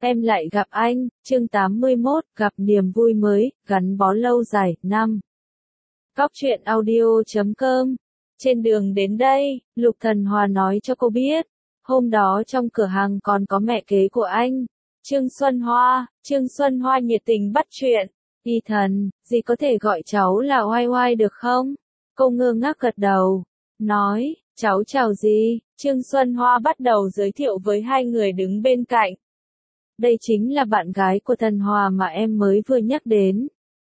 Em lại gặp anh, chương 81, gặp niềm vui mới, gắn bó lâu dài, 5. Cóc truyện audio.com. Trên đường đến đây, Lục Thần Hòa nói cho cô biết, hôm đó trong cửa hàng còn có mẹ kế của anh, Trương Xuân Hoa nhiệt tình bắt chuyện. Y Thần, dì có thể gọi cháu là Oai Oai được không? Cô ngơ ngác gật đầu, nói, cháu chào dì. Trương Xuân Hoa bắt đầu giới thiệu với hai người đứng bên cạnh. Đây chính là bạn gái của Thần Hòa mà em mới vừa nhắc đến.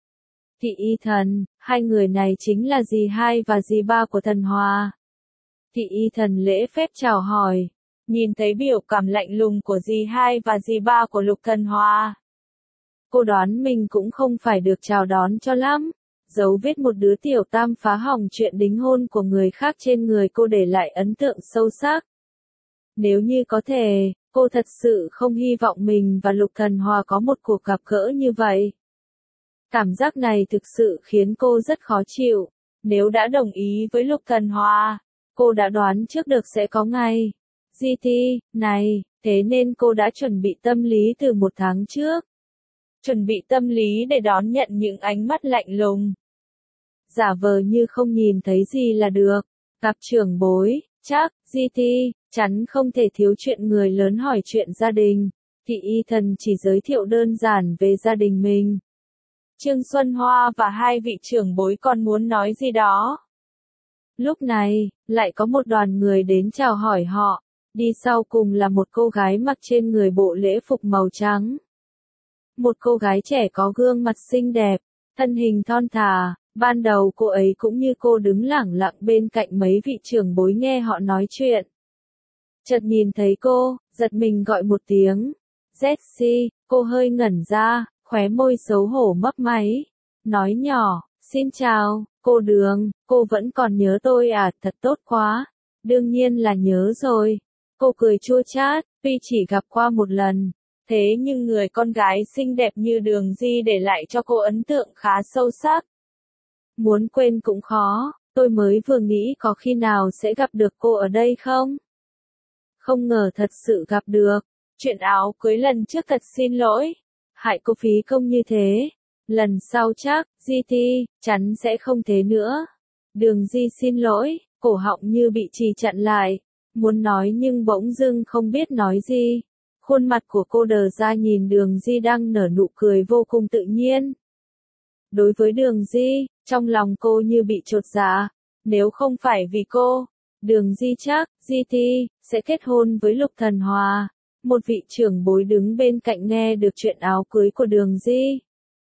Thị Y Thần, hai người này chính là dì hai và dì ba của Thần Hòa. Thị Y Thần lễ phép chào hỏi, nhìn thấy biểu cảm lạnh lùng của dì hai và dì ba của Lục Thần Hòa. Cô đoán mình cũng không phải được chào đón cho lắm. Dấu vết một đứa tiểu tam phá hỏng chuyện đính hôn của người khác trên người cô để lại ấn tượng sâu sắc. Nếu như có thể, cô thật sự không hy vọng mình và Lục Thần Hòa có một cuộc gặp gỡ như vậy. Cảm giác này thực sự khiến cô rất khó chịu. Nếu đã đồng ý với Lục Thần Hòa, cô đã đoán trước được sẽ có ngày GT này, thế nên cô đã chuẩn bị tâm lý từ một tháng trước. Chuẩn bị tâm lý để đón nhận những ánh mắt lạnh lùng. Giả vờ như không nhìn thấy gì là được. Gặp trưởng bối, chắc, GT, chắn không thể thiếu chuyện người lớn hỏi chuyện gia đình. Thị Y Thần chỉ giới thiệu đơn giản về gia đình mình. Trương Xuân Hoa và hai vị trưởng bối còn muốn nói gì đó. Lúc này, lại có một đoàn người đến chào hỏi họ. Đi sau cùng là một cô gái mặc trên người bộ lễ phục màu trắng. Một cô gái trẻ có gương mặt xinh đẹp, thân hình thon thả. Ban đầu cô ấy cũng như cô đứng lẳng lặng bên cạnh mấy vị trưởng bối nghe họ nói chuyện. Chợt nhìn thấy cô, giật mình gọi một tiếng. Jessie, cô hơi ngẩn ra, khóe môi xấu hổ mấp máy. Nói nhỏ, xin chào, cô Đường, cô vẫn còn nhớ tôi à, thật tốt quá. Đương nhiên là nhớ rồi. Cô cười chua chát, tuy chỉ gặp qua một lần. Thế nhưng người con gái xinh đẹp như Đường Di để lại cho cô ấn tượng khá sâu sắc. Muốn quên cũng khó, tôi mới vừa nghĩ có khi nào sẽ gặp được cô ở đây không? Không ngờ thật sự gặp được. Chuyện áo cưới lần trước thật xin lỗi. Hại cô phí công như thế. Lần sau chắc, GT, chắn sẽ không thế nữa. Đường Di xin lỗi, cổ họng như bị trì chặn lại. Muốn nói nhưng bỗng dưng không biết nói gì. Khuôn mặt của cô đờ ra nhìn Đường Di đang nở nụ cười vô cùng tự nhiên. Đối với Đường Di, trong lòng cô như bị chột dạ. Nếu không phải vì cô, Đường Di chắc, GT, sẽ kết hôn với Lục Thần Hòa. Một vị trưởng bối đứng bên cạnh nghe được chuyện áo cưới của Đường Di.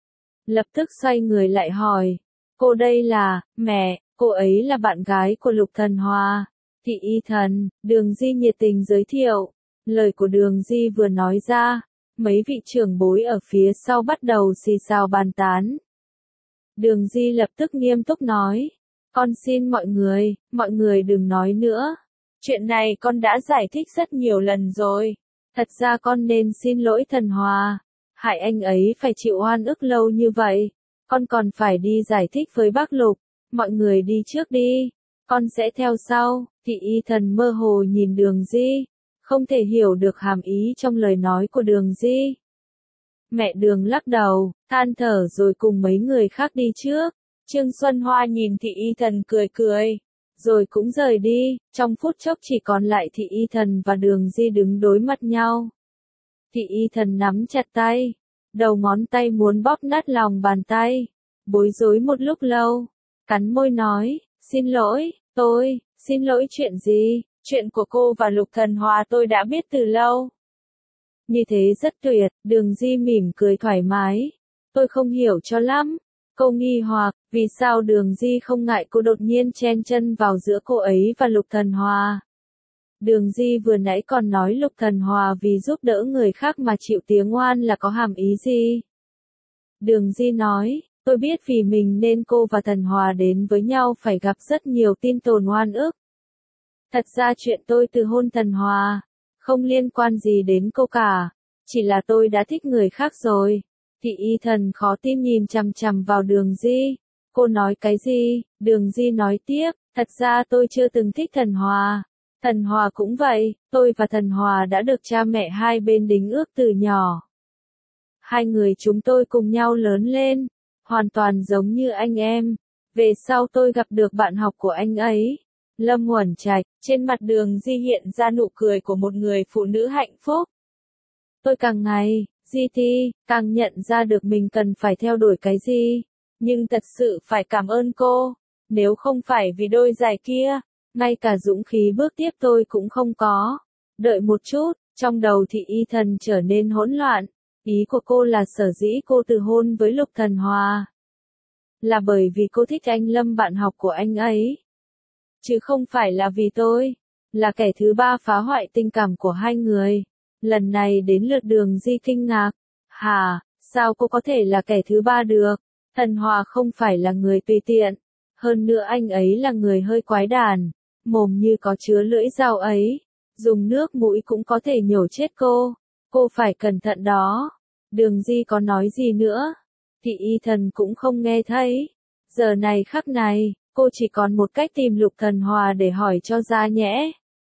Lập tức xoay người lại hỏi. Cô đây là, mẹ, cô ấy là bạn gái của Lục Thần Hòa. Thị Y Thần, Đường Di nhiệt tình giới thiệu. Lời của Đường Di vừa nói ra, mấy vị trưởng bối ở phía sau bắt đầu xì xào bàn tán. Đường Di lập tức nghiêm túc nói. Con xin mọi người đừng nói nữa. Chuyện này con đã giải thích rất nhiều lần rồi. Thật ra con nên xin lỗi Thần Hòa. Hại anh ấy phải chịu oan ức lâu như vậy. Con còn phải đi giải thích với bác Lục. Mọi người đi trước đi. Con sẽ theo sau. Thị Y Thần mơ hồ nhìn Đường Di. Không thể hiểu được hàm ý trong lời nói của Đường Di. Mẹ Đường lắc đầu, than thở rồi cùng mấy người khác đi trước. Trương Xuân Hoa nhìn Thị Y Thần cười cười, rồi cũng rời đi. Trong phút chốc chỉ còn lại Thị Y Thần và Đường Di đứng đối mặt nhau. Thị Y Thần nắm chặt tay, đầu ngón tay muốn bóp nát lòng bàn tay. Bối rối một lúc lâu, cắn môi nói, xin lỗi, xin lỗi chuyện gì? Chuyện của cô và Lục Thần Hòa tôi đã biết từ lâu. Như thế rất tuyệt, Đường Di mỉm cười thoải mái. Tôi không hiểu cho lắm. Cô nghi hoặc, vì sao Đường Di không ngại cô đột nhiên chen chân vào giữa cô ấy và Lục Thần Hòa. Đường Di vừa nãy còn nói Lục Thần Hòa vì giúp đỡ người khác mà chịu tiếng oan là có hàm ý gì? Đường Di nói, tôi biết vì mình nên cô và Thần Hòa đến với nhau phải gặp rất nhiều tin đồn oan ức. Thật ra chuyện tôi từ hôn Thần Hòa, không liên quan gì đến cô cả, chỉ là tôi đã thích người khác rồi. Thị Y Thần khó tin nhìn chằm chằm vào Đường Di. Cô nói cái gì? Đường Di nói tiếp, thật ra tôi chưa từng thích Thần Hòa. Thần Hòa cũng vậy, tôi và Thần Hòa đã được cha mẹ hai bên đính ước từ nhỏ. Hai người chúng tôi cùng nhau lớn lên, hoàn toàn giống như anh em. Về sau tôi gặp được bạn học của anh ấy, Lâm Uẩn Trạch, trên mặt Đường Di hiện ra nụ cười của một người phụ nữ hạnh phúc. Tôi càng ngày, GT, càng nhận ra được mình cần phải theo đuổi cái gì, nhưng thật sự phải cảm ơn cô, nếu không phải vì đôi giày kia, ngay cả dũng khí bước tiếp tôi cũng không có. Đợi một chút, trong đầu Thị Y Thần trở nên hỗn loạn, ý của cô là sở dĩ cô từ hôn với Lục Thần Hòa là bởi vì cô thích anh Lâm bạn học của anh ấy. Chứ không phải là vì tôi, là kẻ thứ ba phá hoại tình cảm của hai người. Lần này đến lượt Đường Di kinh ngạc. Hả, sao cô có thể là kẻ thứ ba được? Thần Hòa không phải là người tùy tiện. Hơn nữa anh ấy là người hơi quái đản, mồm như có chứa lưỡi dao ấy. Dùng nước mũi cũng có thể nhổ chết cô. Cô phải cẩn thận đó. Đường Di có nói gì nữa? Thị Y Thần cũng không nghe thấy. Giờ này khắc này, cô chỉ còn một cách tìm Lục Thần Hòa để hỏi cho ra nhẽ.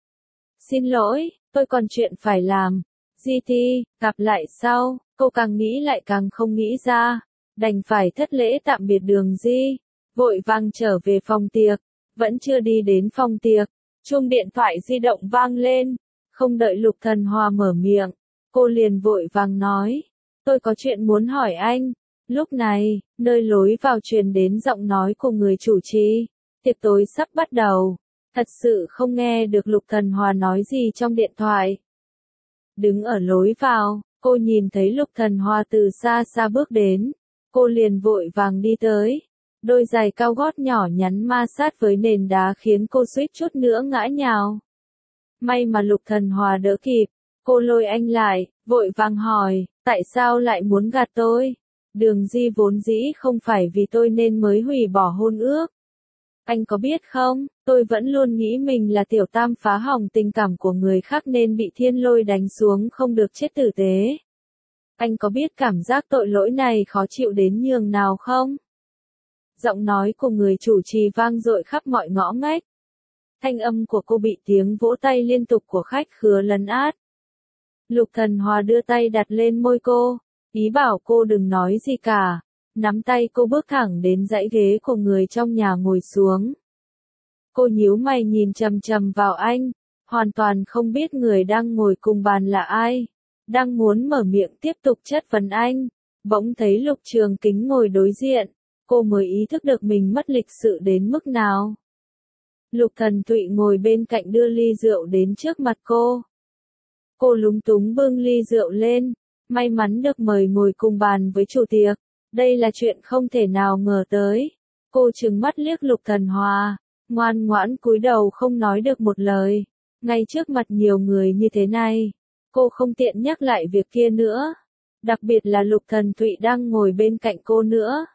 Xin lỗi, tôi còn chuyện phải làm. GT, gặp lại sau, cô càng nghĩ lại càng không nghĩ ra. Đành phải thất lễ tạm biệt Đường Di, vội vàng trở về phòng tiệc. Vẫn chưa đi đến phòng tiệc, chuông điện thoại di động vang lên. Không đợi Lục Thần Hòa mở miệng, cô liền vội vàng nói. Tôi có chuyện muốn hỏi anh. Lúc này, nơi lối vào truyền đến giọng nói của người chủ trì. Tiệc tối sắp bắt đầu. Thật sự không nghe được Lục Thần Hòa nói gì trong điện thoại. Đứng ở lối vào, cô nhìn thấy Lục Thần Hòa từ xa xa bước đến. Cô liền vội vàng đi tới. Đôi giày cao gót nhỏ nhắn ma sát với nền đá khiến cô suýt chút nữa ngã nhào. May mà Lục Thần Hòa đỡ kịp. Cô lôi anh lại, vội vàng hỏi, tại sao lại muốn gạt tôi? Đường Di vốn dĩ không phải vì tôi nên mới hủy bỏ hôn ước. Anh có biết không, tôi vẫn luôn nghĩ mình là tiểu tam phá hỏng tình cảm của người khác nên bị thiên lôi đánh xuống không được chết tử tế. Anh có biết cảm giác tội lỗi này khó chịu đến nhường nào không? Giọng nói của người chủ trì vang dội khắp mọi ngõ ngách. Thanh âm của cô bị tiếng vỗ tay liên tục của khách khứa lấn át. Lục Thần Hòa đưa tay đặt lên môi cô, ý bảo cô đừng nói gì cả. Nắm tay cô bước thẳng đến dãy ghế của người trong nhà ngồi xuống. Cô nhíu mày nhìn chằm chằm vào anh, hoàn toàn không biết người đang ngồi cùng bàn là ai. Đang muốn mở miệng tiếp tục chất vấn anh, bỗng thấy Lục Trường Kính ngồi đối diện, cô mới ý thức được mình mất lịch sự đến mức nào. Lục Thần Thụy ngồi bên cạnh đưa ly rượu đến trước mặt cô. Cô lúng túng bưng ly rượu lên, may mắn được mời ngồi cùng bàn với chủ tiệc. Đây là chuyện không thể nào ngờ tới. Cô trừng mắt liếc Lục Thần Hòa, ngoan ngoãn cúi đầu không nói được một lời. Ngay trước mặt nhiều người như thế này, cô không tiện nhắc lại việc kia nữa. Đặc biệt là Lục Thần Thụy đang ngồi bên cạnh cô nữa.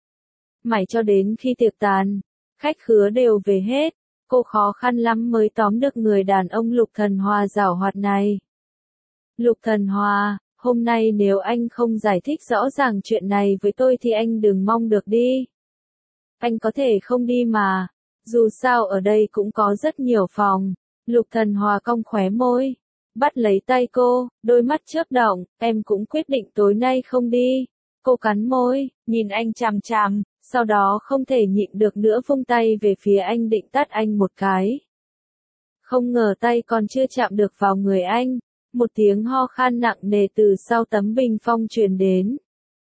Mãi cho đến khi tiệc tàn, khách khứa đều về hết, cô khó khăn lắm mới tóm được người đàn ông Lục Thần Hòa giảo hoạt này. Lục Thần Hòa, hôm nay nếu anh không giải thích rõ ràng chuyện này với tôi thì anh đừng mong được đi. Anh có thể không đi mà, dù sao ở đây cũng có rất nhiều phòng. Lục Thần Hòa cong khóe môi, bắt lấy tay cô, đôi mắt chớp động, em cũng quyết định tối nay không đi. Cô cắn môi, nhìn anh chằm chằm, sau đó không thể nhịn được nữa vung tay về phía anh định tát anh một cái. Không ngờ tay còn chưa chạm được vào người anh. Một tiếng ho khan nặng nề từ sau tấm bình phong truyền đến.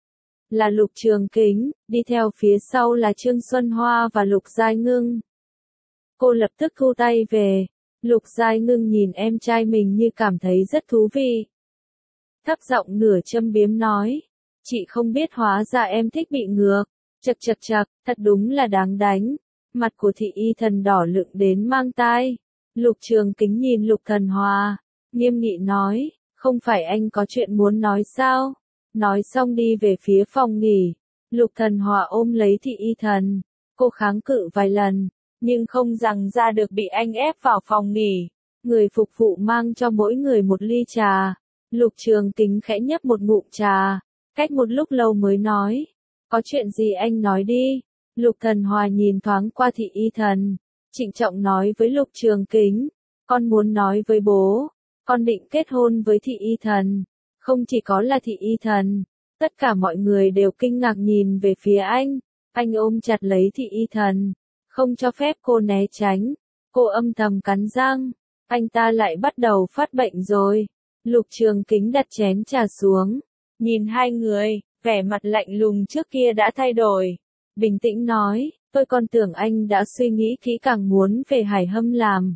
Là Lục Trường Kính, đi theo phía sau là Trương Xuân Hoa và Lục Giai Ngưng. Cô lập tức thu tay về. Lục Giai Ngưng nhìn em trai mình như cảm thấy rất thú vị. Thấp giọng nửa châm biếm nói. Chị không biết hóa ra em thích bị ngược. Chật chật chật, thật đúng là đáng đánh. Mặt của Thị Y Thần đỏ lựng đến mang tai. Lục Trường Kính nhìn Lục Thần Hòa, nghiêm nghị nói, không phải anh có chuyện muốn nói sao? Nói xong đi về phía phòng nghỉ. Lục Thần Hòa ôm lấy Thị Y Thần. Cô kháng cự vài lần, nhưng không rằng ra được bị anh ép vào phòng nghỉ. Người phục vụ mang cho mỗi người một ly trà. Lục Trường Kính khẽ nhấp một ngụm trà, cách một lúc lâu mới nói, có chuyện gì anh nói đi. Lục Thần Hòa nhìn thoáng qua Thị Y Thần, trịnh trọng nói với Lục Trường Kính, Con muốn nói với bố, con định kết hôn với thị y thần. Không chỉ có là thị y thần, tất cả mọi người đều kinh ngạc nhìn về phía anh. Anh ôm chặt lấy thị y thần, không cho phép cô né tránh. Cô âm thầm cắn răng, anh ta lại bắt đầu phát bệnh rồi. Lục Trường Kính đặt chén trà xuống, nhìn hai người, vẻ mặt lạnh lùng trước kia đã thay đổi. Bình tĩnh nói, tôi còn tưởng anh đã suy nghĩ kỹ càng muốn về Hải Hâm làm.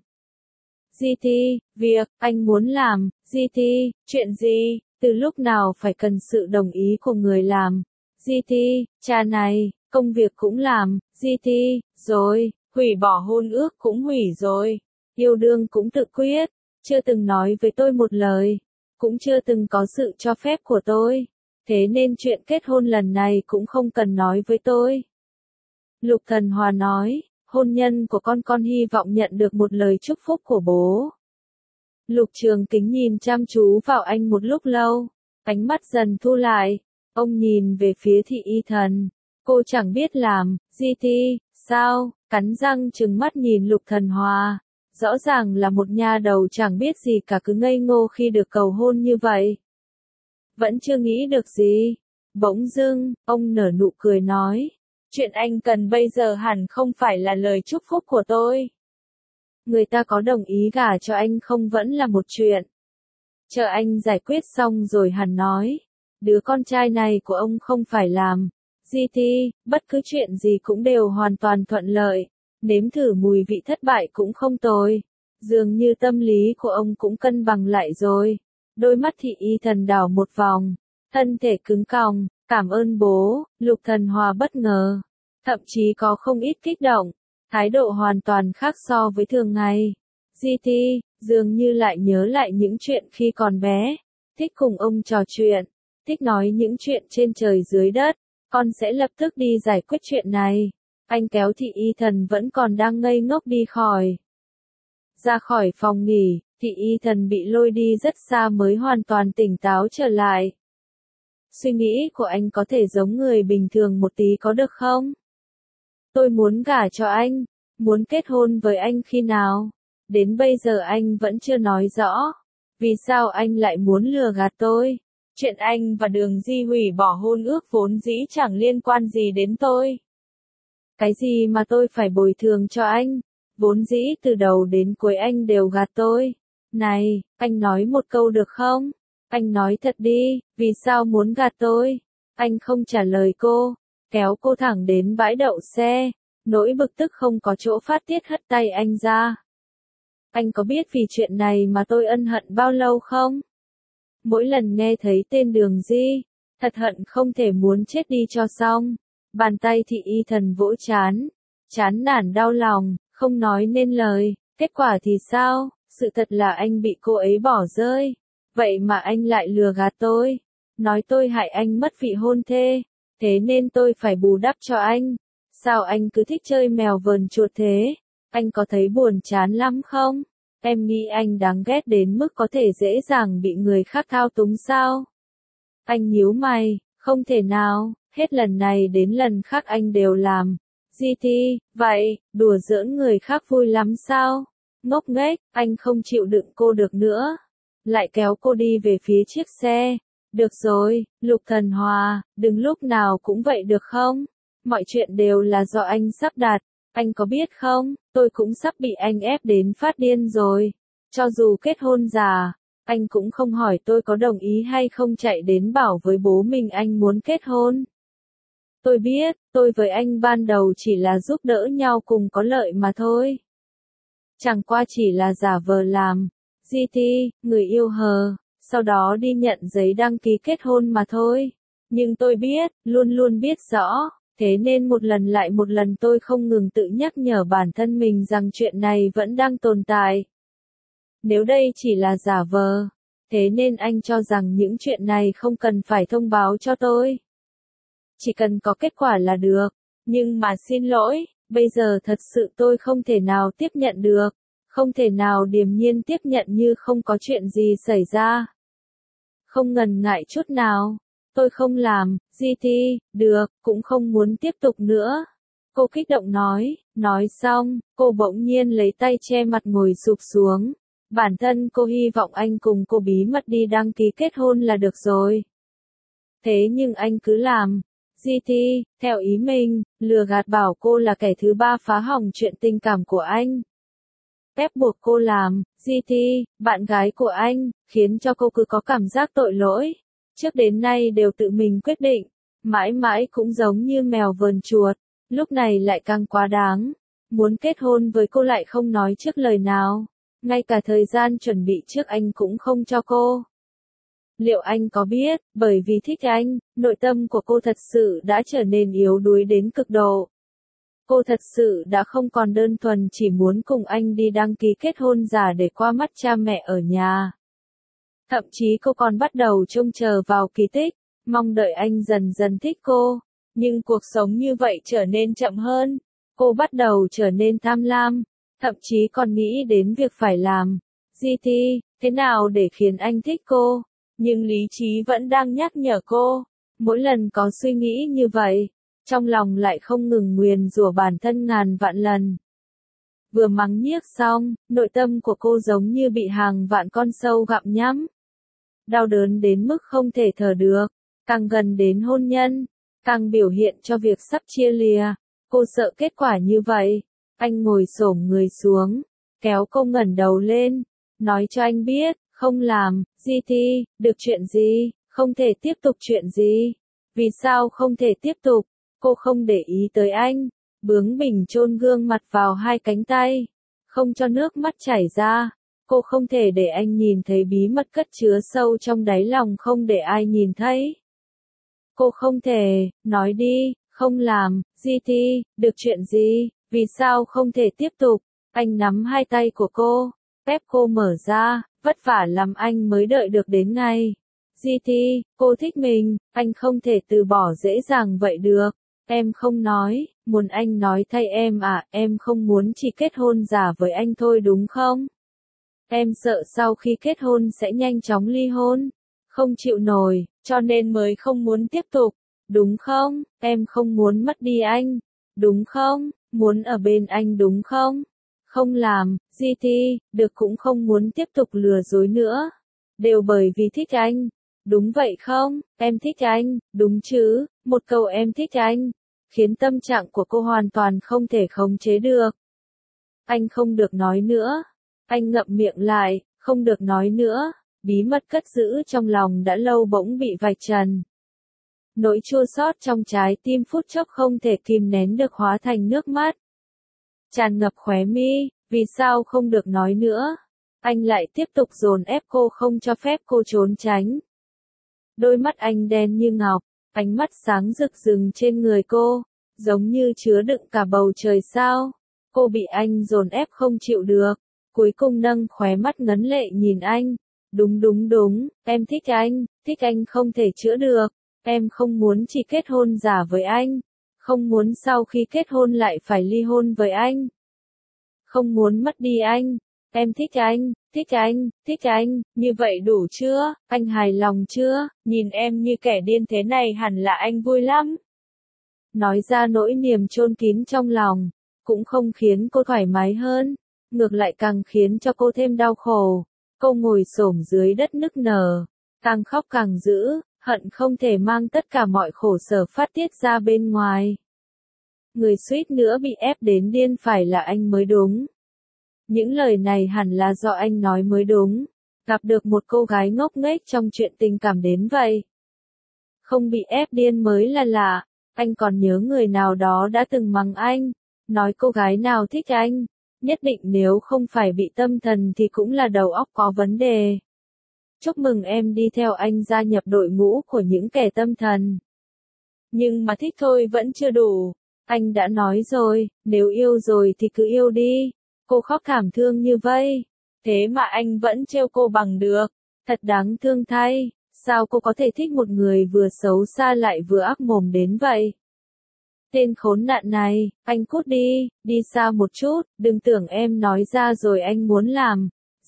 GT, việc, anh muốn làm, GT, chuyện gì, từ lúc nào phải cần sự đồng ý của người làm. GT, cha này, công việc cũng làm, GT, rồi, hủy bỏ hôn ước cũng hủy rồi. Yêu đương cũng tự quyết, chưa từng nói với tôi một lời, cũng chưa từng có sự cho phép của tôi. Thế nên chuyện kết hôn lần này cũng không cần nói với tôi. Lục Thần Hòa nói, hôn nhân của con hy vọng nhận được một lời chúc phúc của bố. Lục Trường Kính nhìn chăm chú vào anh một lúc lâu, ánh mắt dần thu lại, ông nhìn về phía thị y thần, cô chẳng biết làm, GT, sao, cắn răng trừng mắt nhìn Lục Thần Hòa, rõ ràng là một nha đầu chẳng biết gì cả cứ ngây ngô khi được cầu hôn như vậy. Vẫn chưa nghĩ được gì, bỗng dưng, ông nở nụ cười nói, chuyện anh cần bây giờ hẳn không phải là lời chúc phúc của tôi. Người ta có đồng ý gả cho anh không vẫn là một chuyện. Chờ anh giải quyết xong rồi hẳn nói, đứa con trai này của ông không phải làm. GT, bất cứ chuyện gì cũng đều hoàn toàn thuận lợi, nếm thử mùi vị thất bại cũng không tồi. Dường như tâm lý của ông cũng cân bằng lại rồi. Đôi mắt thị y thần đảo một vòng, thân thể cứng còng, cảm ơn bố. Lục Thần Hòa bất ngờ, thậm chí có không ít kích động, thái độ hoàn toàn khác so với thường ngày. GT, dường như lại nhớ lại những chuyện khi còn bé, thích cùng ông trò chuyện, thích nói những chuyện trên trời dưới đất, con sẽ lập tức đi giải quyết chuyện này. Anh kéo thị y thần vẫn còn đang ngây ngốc đi khỏi. Ra khỏi phòng nghỉ, thị y thần bị lôi đi rất xa mới hoàn toàn tỉnh táo trở lại. Suy nghĩ của anh có thể giống người bình thường một tí có được không? Tôi muốn gả cho anh, muốn kết hôn với anh khi nào? Đến bây giờ anh vẫn chưa nói rõ. Vì sao anh lại muốn lừa gạt tôi? Chuyện anh và Đường Di hủy bỏ hôn ước vốn dĩ chẳng liên quan gì đến tôi. Cái gì mà tôi phải bồi thường cho anh? Vốn dĩ từ đầu đến cuối anh đều gạt tôi. Này, anh nói một câu được không? Anh nói thật đi, vì sao muốn gạt tôi? Anh không trả lời cô, kéo cô thẳng đến bãi đậu xe. Nỗi bực tức không có chỗ phát tiết hất tay anh ra. Anh có biết vì chuyện này mà tôi ân hận bao lâu không? Mỗi lần nghe thấy tên Đường Di, thật hận không thể muốn chết đi cho xong. Bàn tay thị y thần vỗ chán, chán nản đau lòng, không nói nên lời. Kết quả thì sao? Sự thật là anh bị cô ấy bỏ rơi. Vậy mà anh lại lừa gạt tôi. Nói tôi hại anh mất vị hôn thê. Thế nên tôi phải bù đắp cho anh. Sao anh cứ thích chơi mèo vờn chuột thế? Anh có thấy buồn chán lắm không? Em nghĩ anh đáng ghét đến mức có thể dễ dàng bị người khác thao túng sao? Anh nhíu mày, không thể nào, hết lần này đến lần khác anh đều làm. GT, vậy, đùa giỡn người khác vui lắm sao? Ngốc nghếch, anh không chịu đựng cô được nữa. Lại kéo cô đi về phía chiếc xe. Được rồi, Lục Thần Hòa, đừng lúc nào cũng vậy được không? Mọi chuyện đều là do anh sắp đặt. Anh có biết không, tôi cũng sắp bị anh ép đến phát điên rồi. Cho dù kết hôn già, anh cũng không hỏi tôi có đồng ý hay không chạy đến bảo với bố mình anh muốn kết hôn. Tôi biết, tôi với anh ban đầu chỉ là giúp đỡ nhau cùng có lợi mà thôi. Chẳng qua chỉ là giả vờ làm. GT, người yêu hờ, sau đó đi nhận giấy đăng ký kết hôn mà thôi. Nhưng tôi biết, luôn luôn biết rõ. Thế nên một lần lại một lần tôi không ngừng tự nhắc nhở bản thân mình rằng chuyện này vẫn đang tồn tại. Nếu đây chỉ là giả vờ, thế nên anh cho rằng những chuyện này không cần phải thông báo cho tôi. Chỉ cần có kết quả là được. Nhưng mà xin lỗi, bây giờ thật sự tôi không thể nào tiếp nhận được. Không thể nào điềm nhiên tiếp nhận như không có chuyện gì xảy ra. Không ngần ngại chút nào. Tôi không làm, GT, được, cũng không muốn tiếp tục nữa. Cô kích động nói xong, cô bỗng nhiên lấy tay che mặt ngồi sụp xuống. Bản thân cô hy vọng anh cùng cô bí mật đi đăng ký kết hôn là được rồi. Thế nhưng anh cứ làm, GT, theo ý mình, lừa gạt bảo cô là kẻ thứ ba phá hỏng chuyện tình cảm của anh. Ép buộc cô làm, GT, bạn gái của anh, khiến cho cô cứ có cảm giác tội lỗi. Trước đến nay đều tự mình quyết định, mãi mãi cũng giống như mèo vờn chuột, lúc này lại càng quá đáng. Muốn kết hôn với cô lại không nói trước lời nào, ngay cả thời gian chuẩn bị trước anh cũng không cho cô. Liệu anh có biết, bởi vì thích anh, nội tâm của cô thật sự đã trở nên yếu đuối đến cực độ. Cô thật sự đã không còn đơn thuần chỉ muốn cùng anh đi đăng ký kết hôn giả để qua mắt cha mẹ ở nhà. Thậm chí cô còn bắt đầu trông chờ vào kỳ tích, mong đợi anh dần dần thích cô. Nhưng cuộc sống như vậy trở nên chậm hơn. Cô bắt đầu trở nên tham lam, thậm chí còn nghĩ đến việc phải làm. GT, thế nào để khiến anh thích cô? Nhưng lý trí vẫn đang nhắc nhở cô. Mỗi lần có suy nghĩ như vậy, trong lòng lại không ngừng nguyền rủa bản thân ngàn vạn lần. Vừa mắng nhiếc xong, nội tâm của cô giống như bị hàng vạn con sâu gặm nhắm. Đau đớn đến mức không thể thở được, càng gần đến hôn nhân, càng biểu hiện cho việc sắp chia lìa. Cô sợ kết quả như vậy. Anh ngồi xổm người xuống, kéo cô ngẩng đầu lên, nói cho anh biết, không làm, GT, được chuyện gì, không thể tiếp tục chuyện gì. Vì sao không thể tiếp tục? Cô không để ý tới anh, bướng bỉnh chôn gương mặt vào hai cánh tay, không cho nước mắt chảy ra. Cô không thể để anh nhìn thấy bí mật cất chứa sâu trong đáy lòng không để ai nhìn thấy. Cô không thể, nói đi, không làm, GT, được chuyện gì, vì sao không thể tiếp tục. Anh nắm hai tay của cô, ép cô mở ra, vất vả lắm anh mới đợi được đến ngày. GT, cô thích mình, anh không thể từ bỏ dễ dàng vậy được. Em không nói, muốn anh nói thay em à, em không muốn chỉ kết hôn giả với anh thôi đúng không? Em sợ sau khi kết hôn sẽ nhanh chóng ly hôn, không chịu nổi, cho nên mới không muốn tiếp tục, đúng không? Em không muốn mất đi anh, đúng không? Muốn ở bên anh đúng không? Không làm, GT, được cũng không muốn tiếp tục lừa dối nữa. Đều bởi vì thích anh. Đúng vậy không? Em thích anh, đúng chứ? Một câu em thích anh, khiến tâm trạng của cô hoàn toàn không thể khống chế được. Anh không được nói nữa. Anh ngậm miệng lại, không được nói nữa. Bí mật cất giữ trong lòng đã lâu bỗng bị vạch trần. Nỗi chua xót trong trái tim phút chốc không thể kìm nén được hóa thành nước mắt. Tràn ngập khóe mi, vì sao không được nói nữa? Anh lại tiếp tục dồn ép cô không cho phép cô trốn tránh. Đôi mắt anh đen như ngọc, ánh mắt sáng rực rừng trên người cô, giống như chứa đựng cả bầu trời sao. Cô bị anh dồn ép không chịu được, cuối cùng nâng khóe mắt ngấn lệ nhìn anh. Đúng, em thích anh không thể chữa được. Em không muốn chỉ kết hôn giả với anh, không muốn sau khi kết hôn lại phải ly hôn với anh. Không muốn mất đi anh, em thích anh, như vậy đủ chưa, anh hài lòng chưa, nhìn em như kẻ điên thế này hẳn là anh vui lắm. Nói ra nỗi niềm chôn kín trong lòng, cũng không khiến cô thoải mái hơn, ngược lại càng khiến cho cô thêm đau khổ. Cô ngồi xổm dưới đất nức nở, càng khóc càng dữ, hận không thể mang tất cả mọi khổ sở phát tiết ra bên ngoài. Người suýt nữa bị ép đến điên phải là anh mới đúng. Những lời này hẳn là do anh nói mới đúng. Gặp được một cô gái ngốc nghếch trong chuyện tình cảm đến vậy. Không bị ép điên mới là lạ. Anh còn nhớ người nào đó đã từng mắng anh, nói cô gái nào thích anh, nhất định nếu không phải bị tâm thần thì cũng là đầu óc có vấn đề. Chúc mừng em đi theo anh gia nhập đội ngũ của những kẻ tâm thần. Nhưng mà thích thôi vẫn chưa đủ. Anh đã nói rồi, nếu yêu rồi thì cứ yêu đi. Cô khóc thảm thương như vây. Thế mà anh vẫn trêu cô bằng được. Thật đáng thương thay. Sao cô có thể thích một người vừa xấu xa lại vừa ác mồm đến vậy? Tên khốn nạn này, anh cút đi xa một chút, đừng tưởng em nói ra rồi anh muốn làm.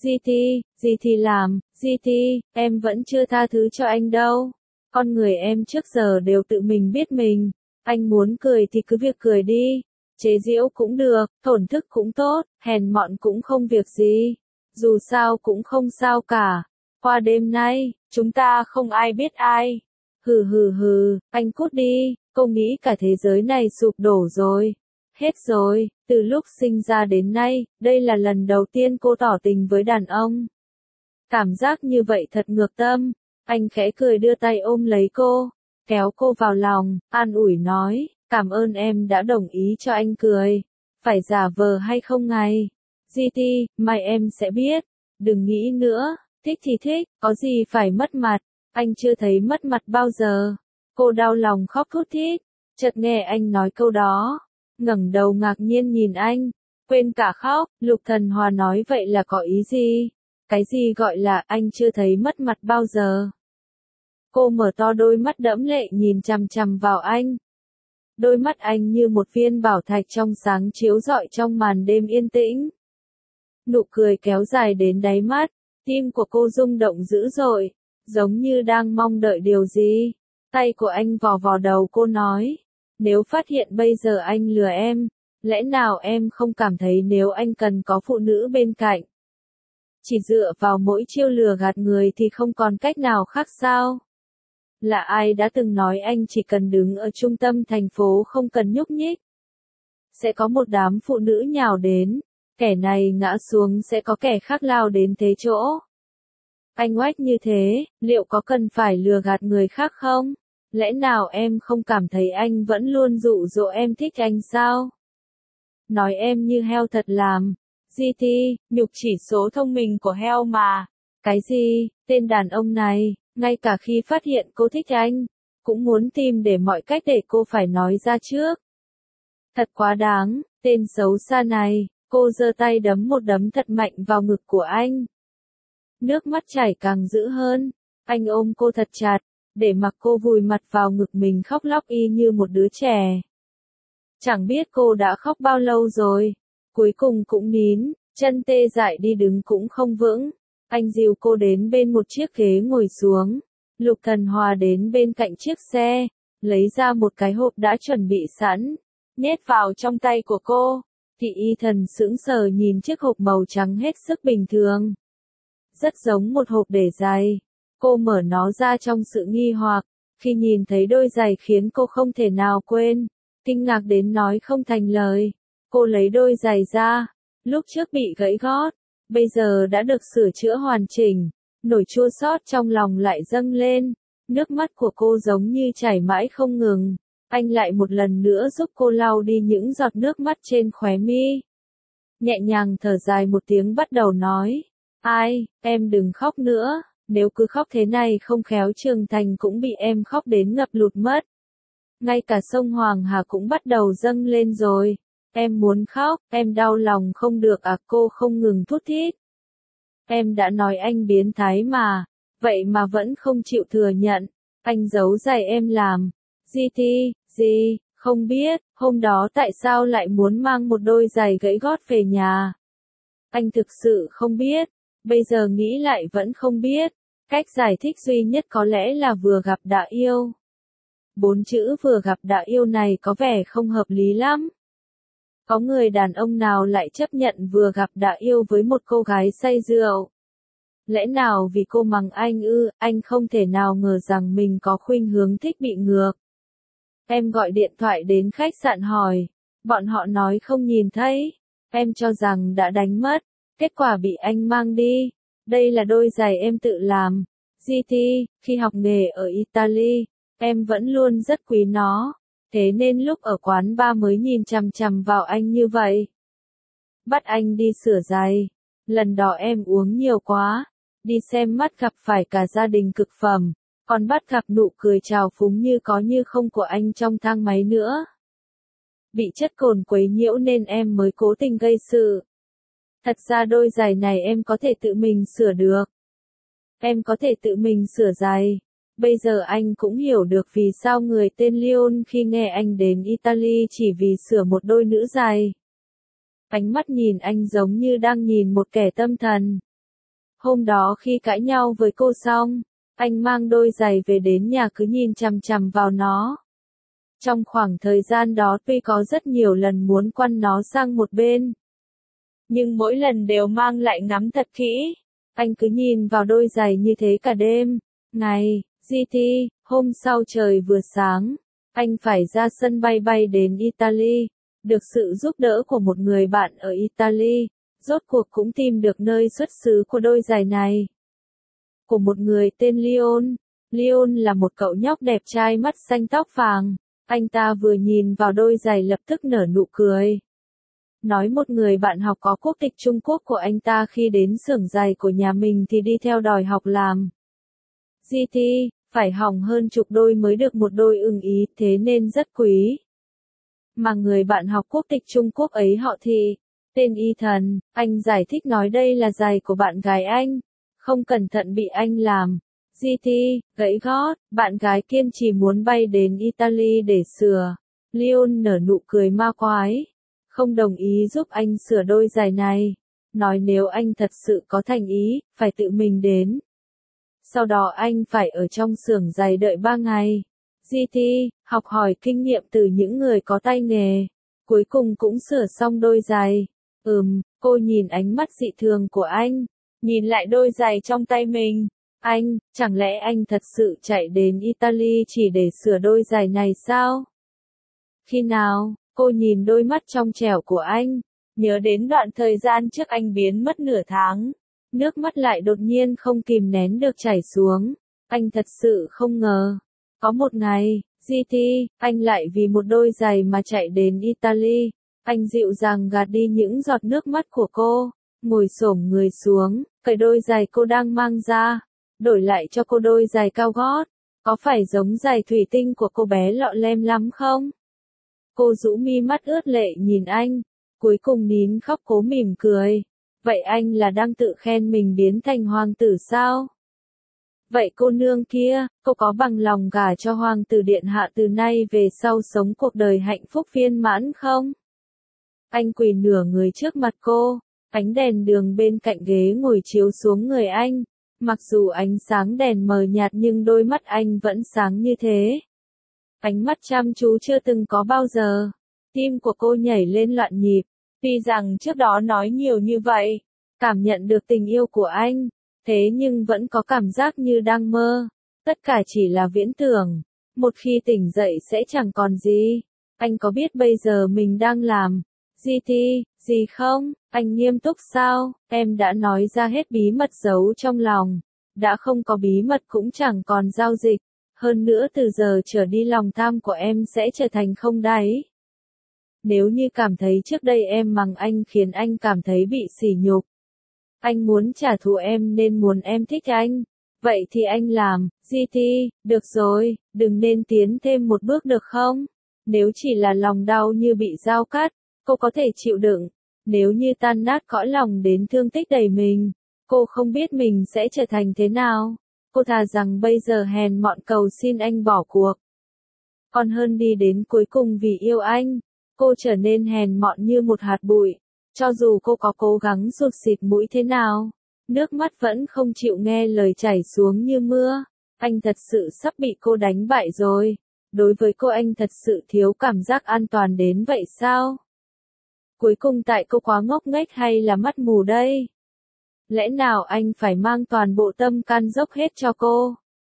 GT làm, GT, em vẫn chưa tha thứ cho anh đâu. Con người em trước giờ đều tự mình biết mình. Anh muốn cười thì cứ việc cười đi. Chế giễu cũng được, thổn thức cũng tốt, hèn mọn cũng không việc gì. Dù sao cũng không sao cả. Qua đêm nay, chúng ta không ai biết ai. Hừ hừ hừ, anh cút đi, cô nghĩ cả thế giới này sụp đổ rồi. Hết rồi, từ lúc sinh ra đến nay, đây là lần đầu tiên cô tỏ tình với đàn ông. Cảm giác như vậy thật ngược tâm. Anh khẽ cười đưa tay ôm lấy cô, kéo cô vào lòng, an ủi nói, cảm ơn em đã đồng ý cho anh cười. Phải giả vờ hay không ngày? GT, mai em sẽ biết. Đừng nghĩ nữa, thích thì thích, có gì phải mất mặt. Anh chưa thấy mất mặt bao giờ. Cô đau lòng khóc thút thít. Chợt nghe anh nói câu đó, ngẩng đầu ngạc nhiên nhìn anh, quên cả khóc. Lục Thần Hòa nói vậy là có ý gì? Cái gì gọi là anh chưa thấy mất mặt bao giờ? Cô mở to đôi mắt đẫm lệ nhìn chằm chằm vào anh. Đôi mắt anh như một viên bảo thạch trong sáng chiếu rọi trong màn đêm yên tĩnh. Nụ cười kéo dài đến đáy mắt, tim của cô rung động dữ dội, giống như đang mong đợi điều gì. Tay của anh vò vò đầu cô nói, nếu phát hiện bây giờ anh lừa em, lẽ nào em không cảm thấy nếu anh cần có phụ nữ bên cạnh? Chỉ dựa vào mỗi chiêu lừa gạt người thì không còn cách nào khác sao? Là ai đã từng nói anh chỉ cần đứng ở trung tâm thành phố không cần nhúc nhích? Sẽ có một đám phụ nữ nhào đến, kẻ này ngã xuống sẽ có kẻ khác lao đến thế chỗ. Anh oách như thế, liệu có cần phải lừa gạt người khác không? Lẽ nào em không cảm thấy anh vẫn luôn dụ dỗ em thích anh sao? Nói em như heo thật làm. GT, nhục chỉ số thông minh của heo mà. Cái gì, tên đàn ông này, ngay cả khi phát hiện cô thích anh, cũng muốn tìm để mọi cách để cô phải nói ra trước. Thật quá đáng, tên xấu xa này. Cô giơ tay đấm một đấm thật mạnh vào ngực của anh. Nước mắt chảy càng dữ hơn. Anh ôm cô thật chặt, để mặc cô vùi mặt vào ngực mình khóc lóc y như một đứa trẻ. Chẳng biết cô đã khóc bao lâu rồi. Cuối cùng cũng nín, chân tê dại đi đứng cũng không vững. Anh dìu cô đến bên một chiếc ghế ngồi xuống. Lục Thần Hòa đến bên cạnh chiếc xe, lấy ra một cái hộp đã chuẩn bị sẵn, nhét vào trong tay của cô. Thị y thần sững sờ nhìn chiếc hộp màu trắng hết sức bình thường. Rất giống một hộp để giày. Cô mở nó ra trong sự nghi hoặc, khi nhìn thấy đôi giày khiến cô không thể nào quên. Kinh ngạc đến nói không thành lời. Cô lấy đôi giày ra, lúc trước bị gãy gót, bây giờ đã được sửa chữa hoàn chỉnh. Nỗi chua xót trong lòng lại dâng lên. Nước mắt của cô giống như chảy mãi không ngừng. Anh lại một lần nữa giúp cô lau đi những giọt nước mắt trên khóe mi. Nhẹ nhàng thở dài một tiếng bắt đầu nói. Ai, em đừng khóc nữa, nếu cứ khóc thế này không khéo Trường Thành cũng bị em khóc đến ngập lụt mất. Ngay cả sông Hoàng Hà cũng bắt đầu dâng lên rồi. Em muốn khóc, em đau lòng không được à, cô không ngừng thút thít. Em đã nói anh biến thái mà, vậy mà vẫn không chịu thừa nhận. Anh giấu giày em làm. GT, gì, không biết, hôm đó tại sao lại muốn mang một đôi giày gãy gót về nhà? Anh thực sự không biết, bây giờ nghĩ lại vẫn không biết. Cách giải thích duy nhất có lẽ là vừa gặp đã yêu. 4 chữ vừa gặp đã yêu này có vẻ không hợp lý lắm. Có người đàn ông nào lại chấp nhận vừa gặp đã yêu với một cô gái say rượu? Lẽ nào vì cô mắng anh ư? Anh không thể nào ngờ rằng mình có khuynh hướng thích bị ngược. Em gọi điện thoại đến khách sạn hỏi, bọn họ nói không nhìn thấy. Em cho rằng đã đánh mất, kết quả bị anh mang đi. Đây là đôi giày em tự làm. GT, khi học nghề ở Italy, em vẫn luôn rất quý nó. Thế nên lúc ở quán bar mới nhìn chằm chằm vào anh như vậy. Bắt anh đi sửa giày. Lần đó em uống nhiều quá. Đi xem mắt gặp phải cả gia đình cực phẩm. Còn bắt gặp nụ cười trào phúng như có như không của anh trong thang máy nữa. Bị chất cồn quấy nhiễu nên em mới cố tình gây sự. Thật ra đôi giày này em có thể tự mình sửa được. Em có thể tự mình sửa giày. Bây giờ anh cũng hiểu được vì sao người tên Leon khi nghe anh đến Italy chỉ vì sửa một đôi nữ giày. Ánh mắt nhìn anh giống như đang nhìn một kẻ tâm thần. Hôm đó khi cãi nhau với cô xong, anh mang đôi giày về đến nhà cứ nhìn chằm chằm vào nó. Trong khoảng thời gian đó tuy có rất nhiều lần muốn quăng nó sang một bên. nhưng mỗi lần đều mang lại ngắm thật kỹ. Anh cứ nhìn vào đôi giày như thế cả đêm. Ngày, GT, hôm sau trời vừa sáng, anh phải ra sân bay bay đến Italy. Được sự giúp đỡ của một người bạn ở Italy, rốt cuộc cũng tìm được nơi xuất xứ của đôi giày này. Của một người tên Leon. Leon là một cậu nhóc đẹp trai mắt xanh tóc vàng. Anh ta vừa nhìn vào đôi giày lập tức nở nụ cười. Nói một người bạn học có quốc tịch Trung Quốc của anh ta khi đến xưởng giày của nhà mình thì đi theo đòi học làm. GT, phải hỏng hơn chục đôi mới được một đôi ưng ý, thế nên rất quý. Mà người bạn học quốc tịch Trung Quốc ấy họ Thị, tên Ethan, anh giải thích nói đây là giày của bạn gái anh, không cẩn thận bị anh làm. GT, gãy gót, bạn gái kiên trì muốn bay đến Italy để sửa. Leon nở nụ cười ma quái, không đồng ý giúp anh sửa đôi giày này, nói nếu anh thật sự có thành ý, phải tự mình đến. Sau đó anh phải ở trong xưởng giày đợi 3 ngày. GT, học hỏi kinh nghiệm từ những người có tay nghề. Cuối cùng cũng sửa xong đôi giày. Cô nhìn ánh mắt dị thường của anh. Nhìn lại đôi giày trong tay mình. Anh, chẳng lẽ anh thật sự chạy đến Italy chỉ để sửa đôi giày này sao? Khi nào? Cô nhìn đôi mắt trong trẻo của anh. Nhớ đến đoạn thời gian trước anh biến mất nửa tháng. Nước mắt lại đột nhiên không kìm nén được chảy xuống. Anh thật sự không ngờ. Có một ngày, GT, anh lại vì một đôi giày mà chạy đến Italy. Anh dịu dàng gạt đi những giọt nước mắt của cô, ngồi xổm người xuống, cởi đôi giày cô đang mang ra, đổi lại cho cô đôi giày cao gót. Có phải giống giày thủy tinh của cô bé lọ lem lắm không? Cô rũ mi mắt ướt lệ nhìn anh, cuối cùng nín khóc cố mỉm cười. Vậy anh là đang tự khen mình biến thành hoàng tử sao? Vậy cô nương kia, cô có bằng lòng gả cho hoàng tử điện hạ từ nay về sau sống cuộc đời hạnh phúc viên mãn không? Anh quỳ nửa người trước mặt cô, ánh đèn đường bên cạnh ghế ngồi chiếu xuống người anh. Mặc dù ánh sáng đèn mờ nhạt nhưng đôi mắt anh vẫn sáng như thế. Ánh mắt chăm chú chưa từng có bao giờ. Tim của cô nhảy lên loạn nhịp. Tuy rằng trước đó nói nhiều như vậy, cảm nhận được tình yêu của anh, thế nhưng vẫn có cảm giác như đang mơ. Tất cả chỉ là viễn tưởng. Một khi tỉnh dậy sẽ chẳng còn gì. Anh có biết bây giờ mình đang làm GT, gì không? Anh nghiêm túc sao? Em đã nói ra hết bí mật giấu trong lòng. Đã không có bí mật cũng chẳng còn giao dịch. Hơn nữa từ giờ trở đi lòng tham của em sẽ trở thành không đáy. Nếu như cảm thấy trước đây em mắng anh khiến anh cảm thấy bị sỉ nhục. Anh muốn trả thù em nên muốn em thích anh. Vậy thì anh làm, GT, được rồi, đừng nên tiến thêm một bước được không? Nếu chỉ là lòng đau như bị dao cắt, cô có thể chịu đựng. Nếu như tan nát cõi lòng đến thương tích đầy mình, cô không biết mình sẽ trở thành thế nào. Cô thà rằng bây giờ hèn mọn cầu xin anh bỏ cuộc. Còn hơn đi đến cuối cùng vì yêu anh, cô trở nên hèn mọn như một hạt bụi. Cho dù cô có cố gắng sụt xịt mũi thế nào, nước mắt vẫn không chịu nghe lời chảy xuống như mưa. Anh thật sự sắp bị cô đánh bại rồi. Đối với cô anh thật sự thiếu cảm giác an toàn đến vậy sao? Cuối cùng tại cô quá ngốc nghếch hay là mắt mù đây? Lẽ nào anh phải mang toàn bộ tâm can dốc hết cho cô?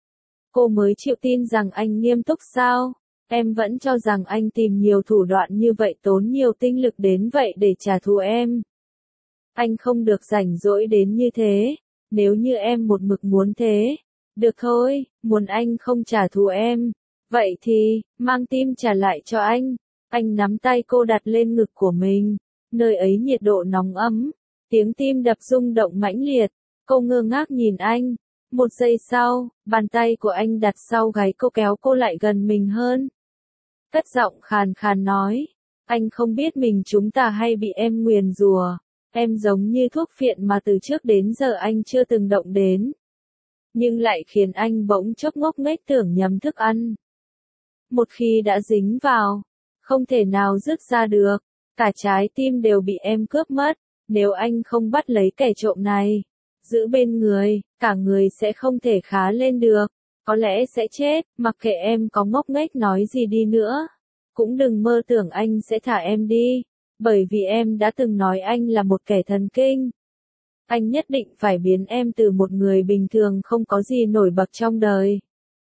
Cô mới chịu tin rằng anh nghiêm túc sao? Em vẫn cho rằng anh tìm nhiều thủ đoạn như vậy tốn nhiều tinh lực đến vậy để trả thù em. Anh không được rảnh rỗi đến như thế. Nếu như em một mực muốn thế. Được thôi, muốn anh không trả thù em. Vậy thì, mang tim trả lại cho anh. Anh nắm tay cô đặt lên ngực của mình. Nơi ấy nhiệt độ nóng ấm. Tiếng tim đập rung động mãnh liệt. Cô ngơ ngác nhìn anh. Một giây sau, bàn tay của anh đặt sau gáy cô kéo cô lại gần mình hơn. Cất giọng khàn khàn nói. Anh không biết mình chúng ta hay bị em nguyền rủa. Em giống như thuốc phiện mà từ trước đến giờ anh chưa từng động đến. Nhưng lại khiến anh bỗng chốc ngốc nghếch tưởng nhầm thức ăn. Một khi đã dính vào, không thể nào dứt ra được. Cả trái tim đều bị em cướp mất. Nếu anh không bắt lấy kẻ trộm này, giữ bên người, cả người sẽ không thể khá lên được. Có lẽ sẽ chết, mặc kệ em có ngốc nghếch nói gì đi nữa. Cũng đừng mơ tưởng anh sẽ thả em đi. Bởi vì em đã từng nói anh là một kẻ thần kinh. Anh nhất định phải biến em từ một người bình thường không có gì nổi bật trong đời.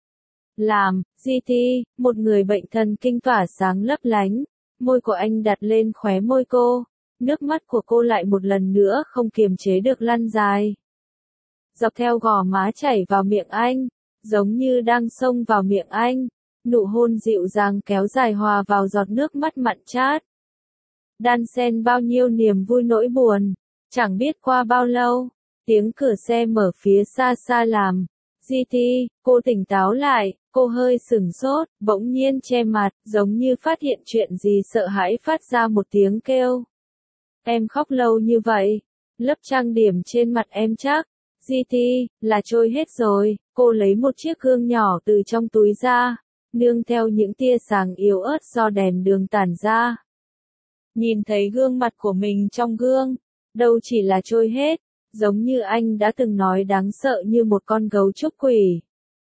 Làm, GT, một người bệnh thần kinh tỏa sáng lấp lánh. Môi của anh đặt lên khóe môi cô. Nước mắt của cô lại một lần nữa không kiềm chế được lăn dài. Dọc theo gò má chảy vào miệng anh, giống như đang xông vào miệng anh. Nụ hôn dịu dàng kéo dài hòa vào giọt nước mắt mặn chát. Đan xen bao nhiêu niềm vui nỗi buồn. Chẳng biết qua bao lâu, tiếng cửa xe mở phía xa xa làm. GT, cô tỉnh táo lại, cô hơi sửng sốt, bỗng nhiên che mặt, giống như phát hiện chuyện gì sợ hãi phát ra một tiếng kêu. Em khóc lâu như vậy, lớp trang điểm trên mặt em chắc, GT, là trôi hết rồi. Cô lấy một chiếc gương nhỏ từ trong túi ra, nương theo những tia sáng yếu ớt do đèn đường tản ra. Nhìn thấy gương mặt của mình trong gương, đâu chỉ là trôi hết, giống như anh đã từng nói đáng sợ như một con gấu trúc quỷ.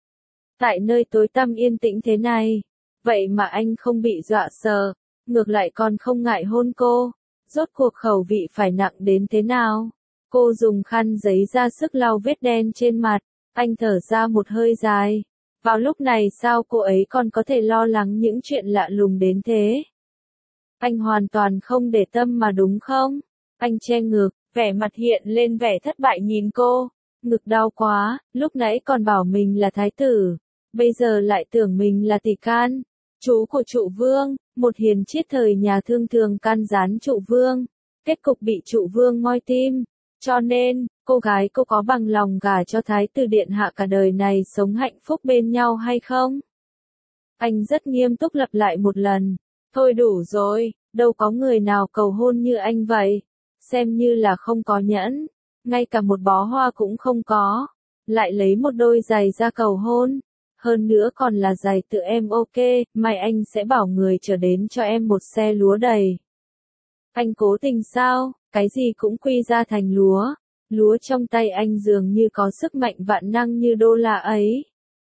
Tại nơi tối tăm yên tĩnh thế này, vậy mà anh không bị dọa sợ, ngược lại còn không ngại hôn cô. Rốt cuộc khẩu vị phải nặng đến thế nào? Cô dùng khăn giấy ra sức lau vết đen trên mặt, anh thở ra một hơi dài. Vào lúc này sao cô ấy còn có thể lo lắng những chuyện lạ lùng đến thế? Anh hoàn toàn không để tâm mà đúng không? Anh che ngực, vẻ mặt hiện lên vẻ thất bại nhìn cô. Ngực đau quá, lúc nãy còn bảo mình là thái tử, bây giờ lại tưởng mình là tỷ can. Chú của trụ vương, một hiền triết thời nhà Thương thường can gián trụ vương. Kết cục bị trụ vương moi tim. Cho nên, cô gái cô có bằng lòng gả cho thái tử điện hạ cả đời này sống hạnh phúc bên nhau hay không? Anh rất nghiêm túc lặp lại một lần. Thôi đủ rồi, đâu có người nào cầu hôn như anh vậy. Xem như là không có nhẫn, ngay cả một bó hoa cũng không có. Lại lấy một đôi giày ra cầu hôn. Hơn nữa còn là giày tự em ok, mai anh sẽ bảo người trở đến cho em một xe lúa đầy. Anh cố tình sao, cái gì cũng quy ra thành lúa. Lúa trong tay anh dường như có sức mạnh vạn năng như đô la ấy.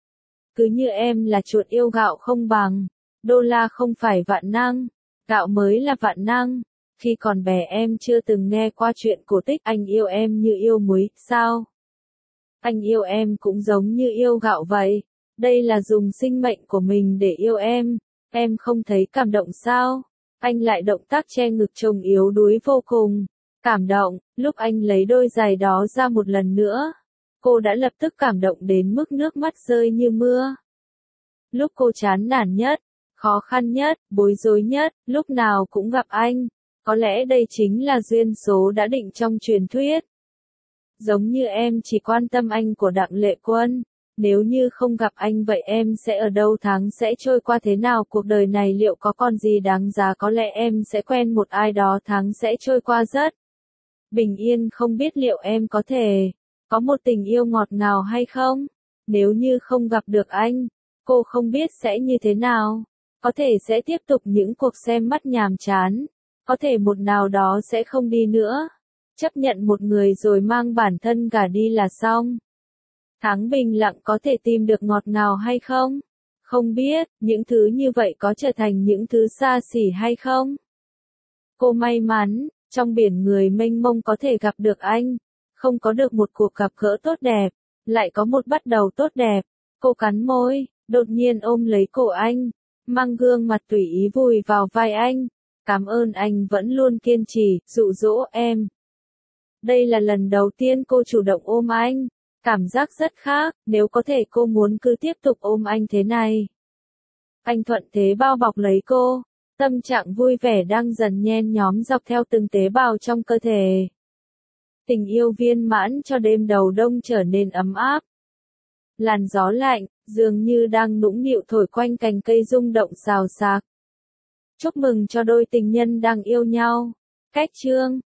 Cứ như em là chuột yêu gạo không bằng. Đô la không phải vạn năng, gạo mới là vạn năng. Khi còn bé em chưa từng nghe qua chuyện cổ tích anh yêu em như yêu muối, sao? Anh yêu em cũng giống như yêu gạo vậy. Đây là dùng sinh mệnh của mình để yêu em không thấy cảm động sao? Anh lại động tác che ngực trông yếu đuối vô cùng. Cảm động, lúc anh lấy đôi giày đó ra một lần nữa. Cô đã lập tức cảm động đến mức nước mắt rơi như mưa. Lúc cô chán nản nhất, khó khăn nhất, bối rối nhất, lúc nào cũng gặp anh. Có lẽ đây chính là duyên số đã định trong truyền thuyết. Giống như em chỉ quan tâm anh của Đặng Lệ Quân. Nếu như không gặp anh vậy em sẽ ở đâu, tháng sẽ trôi qua thế nào, cuộc đời này liệu có còn gì đáng giá, có lẽ em sẽ quen một ai đó, tháng sẽ trôi qua rất bình yên, không biết liệu em có thể có một tình yêu ngọt ngào hay không. Nếu như không gặp được anh, cô không biết sẽ như thế nào. Có thể sẽ tiếp tục những cuộc xem mắt nhàm chán. Có thể một nào đó sẽ không đi nữa. Chấp nhận một người rồi mang bản thân gả đi là xong. Tháng bình lặng có thể tìm được ngọt ngào hay không? Không biết, những thứ như vậy có trở thành những thứ xa xỉ hay không? Cô may mắn, trong biển người mênh mông có thể gặp được anh. Không có được một cuộc gặp gỡ tốt đẹp, lại có một bắt đầu tốt đẹp. Cô cắn môi, đột nhiên ôm lấy cổ anh, mang gương mặt tùy ý vùi vào vai anh. Cảm ơn anh vẫn luôn kiên trì, dụ dỗ em. Đây là lần đầu tiên cô chủ động ôm anh. Cảm giác rất khác, nếu có thể cô muốn cứ tiếp tục ôm anh thế này. Anh thuận thế bao bọc lấy cô. Tâm trạng vui vẻ đang dần nhen nhóm dọc theo từng tế bào trong cơ thể. Tình yêu viên mãn cho đêm đầu đông trở nên ấm áp. Làn gió lạnh, dường như đang nũng nịu thổi quanh cành cây rung động xào xạc. Chúc mừng cho đôi tình nhân đang yêu nhau. Cách chương